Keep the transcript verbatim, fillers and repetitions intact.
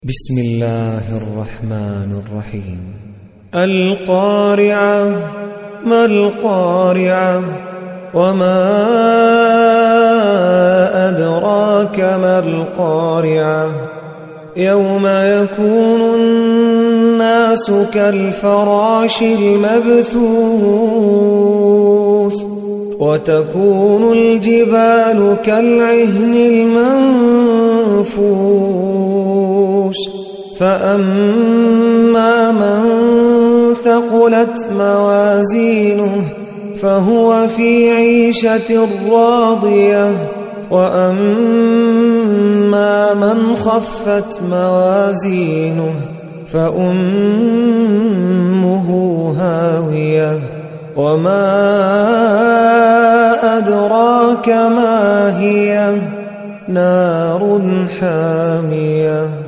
بسم الله الرحمن الرحيم. القارعة. ما القارعة؟ وما أدراك ما القارعة؟ يوم يكون الناس كالفراش المبثوث وتكون الجبال كالعهن المنفوش فأما من ثقلت موازينه فهو في عيشة راضية وأما من خفت موازينه فأمه هاوية وما أدراك ما هي نار حامية.